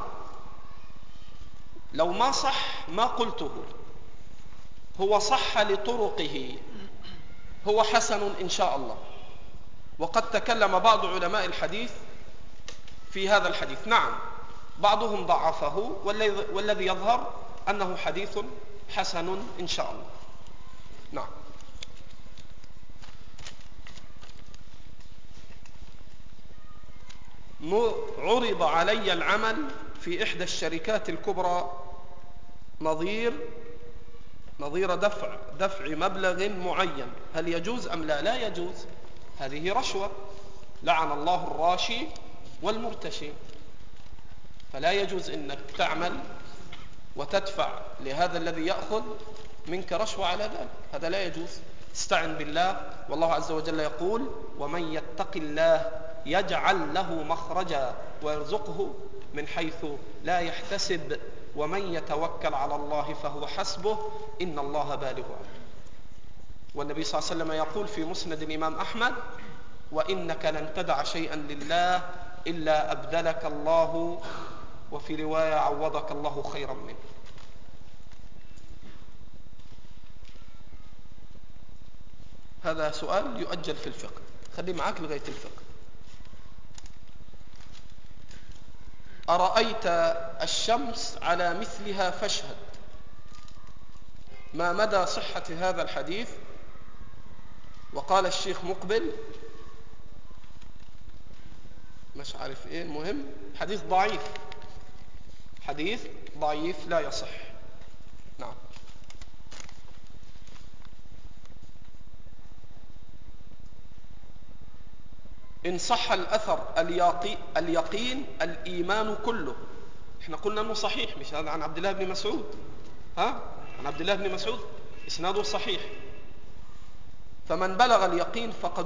لو ما صح ما قلته، هو صح لطرقه، هو حسن إن شاء الله. وقد تكلم بعض علماء الحديث في هذا الحديث. نعم، بعضهم ضعفه، والذي يظهر أنه حديث حسن إن شاء الله. نعم. عرض علي العمل في إحدى الشركات الكبرى نظير دفع مبلغ معين، هل يجوز أم لا؟ لا يجوز، هذه رشوة، لعن الله الراشي والمرتشي. فلا يجوز أنك تعمل وتدفع لهذا الذي يأخذ منك رشوة على ذلك، هذا لا يجوز. استعن بالله، والله عز وجل يقول: ومن يتق الله يجعل له مخرجا ويرزقه من حيث لا يحتسب ومن يتوكل على الله فهو حسبه إن الله بالغ أمره. والنبي صلى الله عليه وسلم يقول في مسند الإمام أحمد: وإنك لن تدع شيئا لله إلا أبدلك الله، وفي رواية عوضك الله خيرا منه. هذا سؤال يؤجل في الفقه، خليه معاك لغاية الفقه. أرأيت الشمس على مثلها فاشهد، ما مدى صحة هذا الحديث؟ وقال الشيخ مقبل مش عارف ايه، المهم حديث ضعيف لا يصح. نعم. إن صح الأثر اليقين الإيمان كله، احنا قلنا أنه صحيح، مش هذا عن عبد الله بن مسعود؟ عن عبد الله بن مسعود إسناده صحيح. فمن بلغ اليقين فقد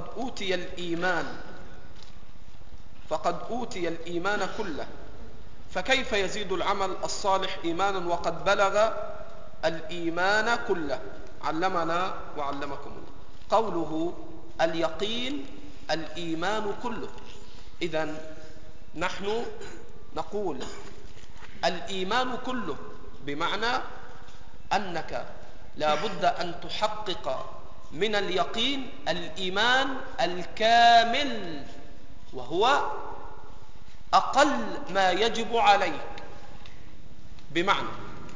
أوتي الإيمان كله، فكيف يزيد العمل الصالح إيمانا وقد بلغ الإيمان كله؟ علمنا وعلمكم الله. قوله اليقين الإيمان كله، إذن نحن نقول الإيمان كله بمعنى أنك لا بد أن تحقق من اليقين الإيمان الكامل، وهو أقل ما يجب عليك. بمعنى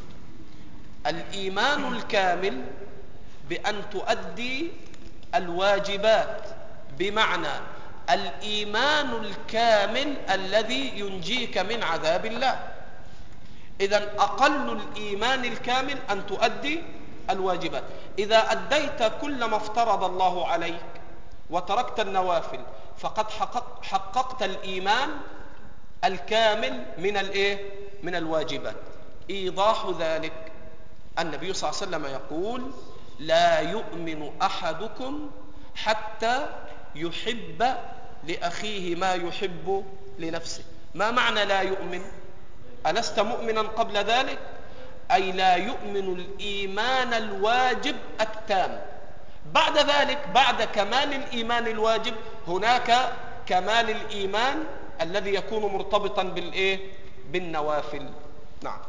الإيمان الكامل بأن تؤدي الواجبات، بمعنى الإيمان الكامل الذي ينجيك من عذاب الله. إذن أقل الإيمان الكامل أن تؤدي الواجبات. إذا أديت كل ما افترض الله عليك وتركت النوافل فقد حققت الإيمان الكامل من الواجبات. إيضاح ذلك: النبي صلى الله عليه وسلم يقول: لا يؤمن أحدكم حتى يحب لأخيه ما يحب لنفسه. ما معنى لا يؤمن؟ ألست مؤمنا قبل ذلك؟ أي لا يؤمن الإيمان الواجب التام. بعد ذلك، بعد كمال الإيمان الواجب، هناك كمال الإيمان الذي يكون مرتبطا بالنوافل. نعم.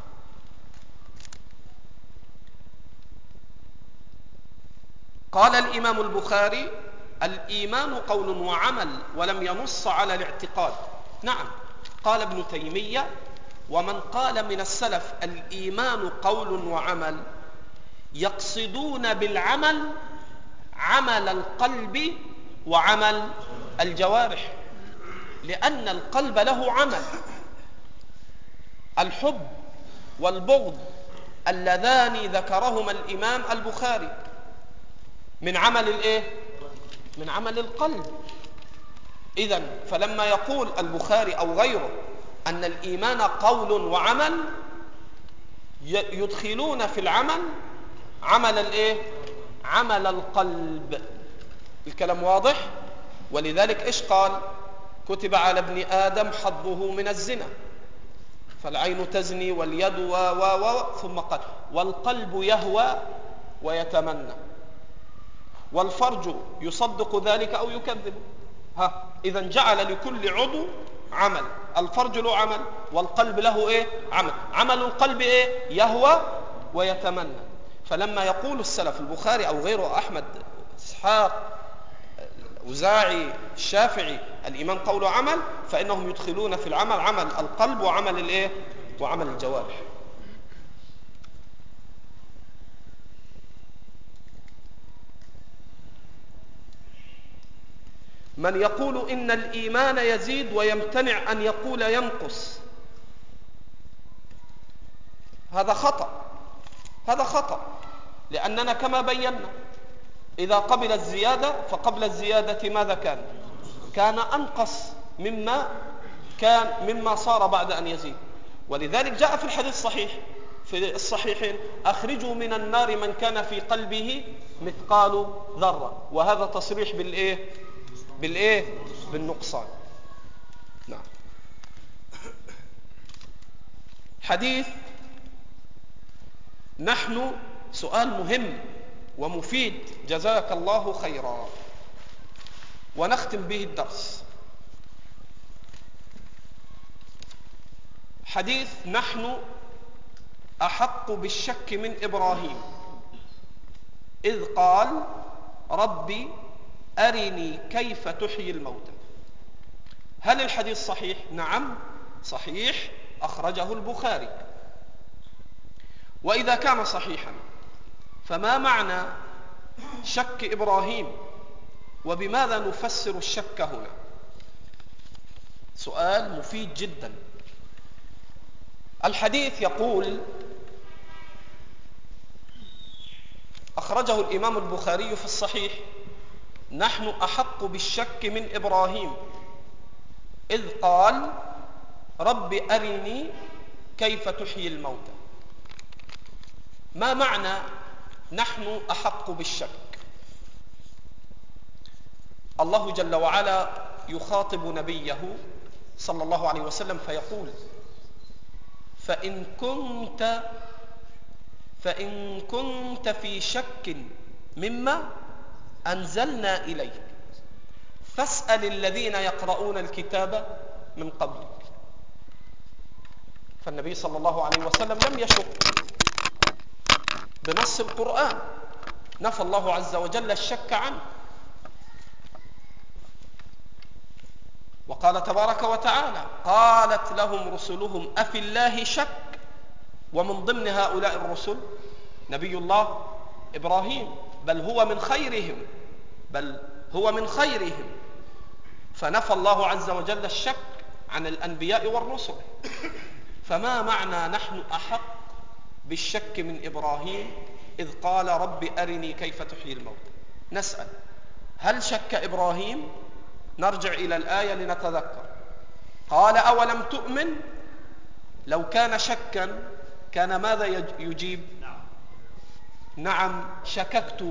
قال الإمام البخاري: الإيمان قول وعمل، ولم ينص على الاعتقاد. نعم، قال ابن تيمية: ومن قال من السلف الإيمان قول وعمل يقصدون بالعمل عمل القلب وعمل الجوارح، لأن القلب له عمل. الحب والبغض اللذان ذكرهما الإمام البخاري من عمل الايه؟ من عمل القلب. إذن فلما يقول البخاري أو غيره أن الإيمان قول وعمل، يدخلون في العمل عمل الايه؟ عمل القلب. الكلام واضح؟ ولذلك ايش قال؟ كتب على ابن آدم حظه من الزنا، فالعين تزني واليد ثم قال والقلب يهوى ويتمنى، والفرج يصدق ذلك أو يكذب. إذن جعل لكل عضو عمل. الفرج له عمل والقلب له ايه؟ عمل. عمل القلب ايه؟ يهوى ويتمنى. فلما يقول السلف البخاري أو غيره، أحمد، إسحاق، الأوزاعي، الشافعي، الإيمان قول عمل، فإنهم يدخلون في العمل عمل القلب وعمل الايه؟ وعمل الجوارح. من يقول إن الإيمان يزيد ويمتنع أن يقول ينقص، هذا خطأ. هذا خطأ، لأننا كما بينا إذا قبل الزيادة فقبل الزيادة ماذا كان؟ كان أنقص مما صار بعد أن يزيد. ولذلك جاء في الحديث الصحيح في الصحيحين: أخرجوا من النار من كان في قلبه مثقال ذرة. وهذا تصريح بالإيه؟ بالنقصان. نعم. حديث نحن، سؤال مهم ومفيد، جزاك الله خيرا، ونختم به الدرس. حديث نحن أحق بالشك من إبراهيم إذ قال ربي أرني كيف تحيي الموتى. هل الحديث صحيح؟ نعم صحيح، أخرجه البخاري. وإذا كان صحيحا فما معنى شك إبراهيم؟ وبماذا نفسر الشك هنا؟ سؤال مفيد جدا. الحديث يقول، أخرجه الإمام البخاري في الصحيح: نحن أحق بالشك من إبراهيم إذ قال رب أرني كيف تحيي الموتى. ما معنى نحن أحق بالشك؟ الله جل وعلا يخاطب نبيه صلى الله عليه وسلم فيقول: فإن كنت في شك مما أنزلنا إليك فاسأل الذين يقرؤون الكتاب من قبلك. فالنبي صلى الله عليه وسلم لم يشك بنص القرآن، نفى الله عز وجل الشك عنه. وقال تبارك وتعالى: قالت لهم رسلهم أفي الله شك. ومن ضمن هؤلاء الرسل نبي الله إبراهيم، بل هو من خيرهم. فنفى الله عز وجل الشك عن الأنبياء والرسل. فما معنى نحن أحق بالشك من إبراهيم إذ قال رب أرني كيف تحيي الموتى؟ نسأل: هل شك إبراهيم؟ نرجع إلى الآية لنتذكر. قال أولم تؤمن؟ لو كان شكا كان ماذا يجيب؟ نعم شككت.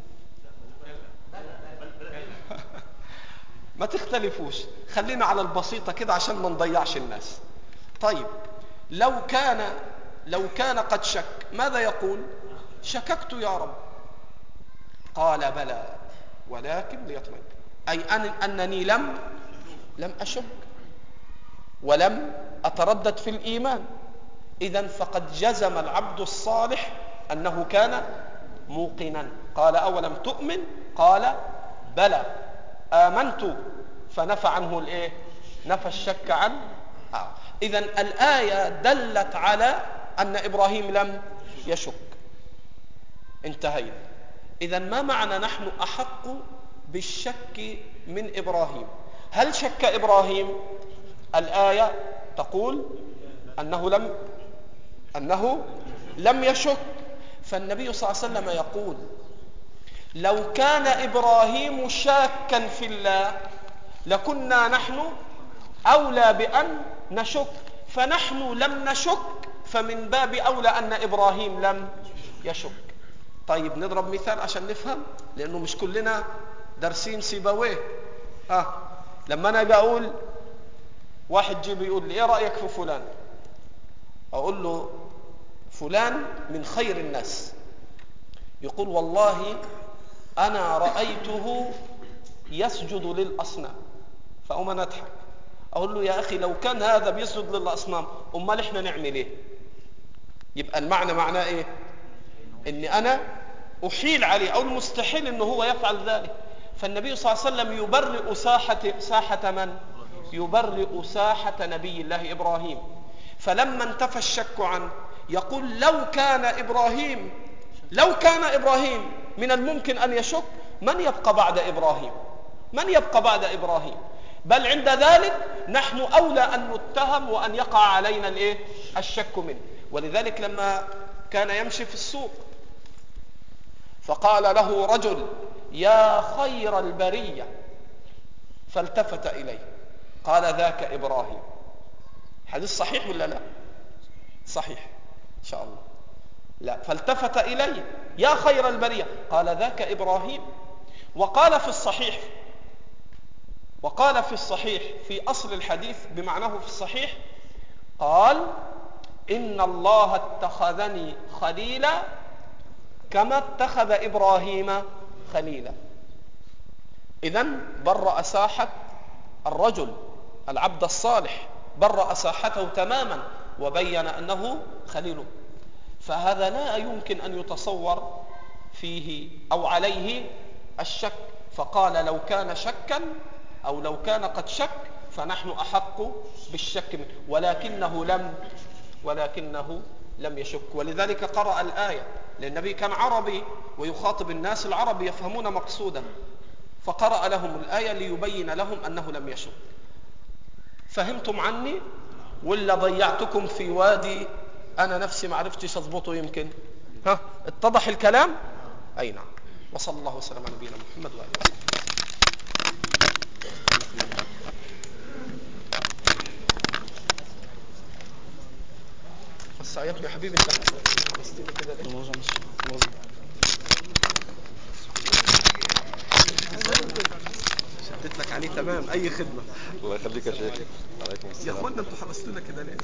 ما تختلفوش، خلينا على البسيطة كده عشان ما نضيعش الناس. طيب لو كان قد شك ماذا يقول؟ شككت يا رب. قال بلى ولكن ليطمئن، أي أنني لم أشك ولم أتردد في الإيمان. إذن فقد جزم العبد الصالح أنه كان موقنا. قال أولم تؤمن؟ قال بلى آمنت، فنفى عنه الإيه؟ نفى الشك عنه. إذن الآية دلت على أن إبراهيم لم يشك. انتهينا. إذن ما معنى نحن أحق بالشك من إبراهيم؟ هل شك إبراهيم؟ الآية تقول أنه لم يشك. فالنبي صلى الله عليه وسلم يقول لو كان إبراهيم شاكا في الله لكنا نحن أولى بأن نشك، فنحن لم نشك، فمن باب أولى أن إبراهيم لم يشك. طيب نضرب مثال عشان نفهم، لأنه مش كلنا درسين سيبويه. لما أنا بقول واحد جيب يقول لي إيه رأيك في فلان، أقول له فلان من خير الناس. يقول والله أنا رأيته يسجد للأصنام. فأقوم أنا أضحك أقول له يا أخي لو كان هذا بيسجد للأصنام أمال إحنا نعمل إيه؟ يبقى المعنى معناه إيه؟ إني أنا أحيل عليه أو المستحيل إنه هو يفعل ذلك. فالنبي صلى الله عليه وسلم يبرئ ساحة من؟ يبرئ ساحة نبي الله إبراهيم. فلما انتفى الشك عنه يقول لو كان إبراهيم من الممكن أن يشك، من يبقى بعد إبراهيم؟ من يبقى بعد إبراهيم؟ بل عند ذلك نحن أولى أن نتهم وأن يقع علينا الشك منه. ولذلك لما كان يمشي في السوق فقال له رجل يا خير البرية، فالتفت إليه قال ذاك إبراهيم. حديث صحيح ولا لا؟ صحيح إن شاء الله. لا، فالتفت إليه يا خير البرية قال ذاك إبراهيم. وقال في الصحيح في أصل الحديث بمعناه في الصحيح قال إن الله اتخذني خليلا كما اتخذ إبراهيم خليلا. إذن برأ ساحة الرجل العبد الصالح، برأ ساحته تماما وبين أنه خليله. فهذا لا يمكن أن يتصور فيه أو عليه الشك. فقال لو كان شكا أو لو كان قد شك فنحن أحق بالشك منه، ولكنه لم يشك. ولذلك قرأ الآية، لأن النبي كان عربي ويخاطب الناس العرب يفهمون مقصودا، فقرأ لهم الآية ليبين لهم أنه لم يشك. فهمتم عني ولا ضيعتكم في وادي أنا نفسي ما عرفتش أضبطه؟ يمكن اتضح الكلام؟ أي نعم. وصلى الله وسلم على نبينا محمد وآله وسلم. بس عيطني يا حبيبي انت حبستني كده ليه؟ شدت لك عليه تمام. اي خدمه. الله يخليك يا شيخ. عليكم السلام. يا اخوانا انتوا حبستونا كده ليه؟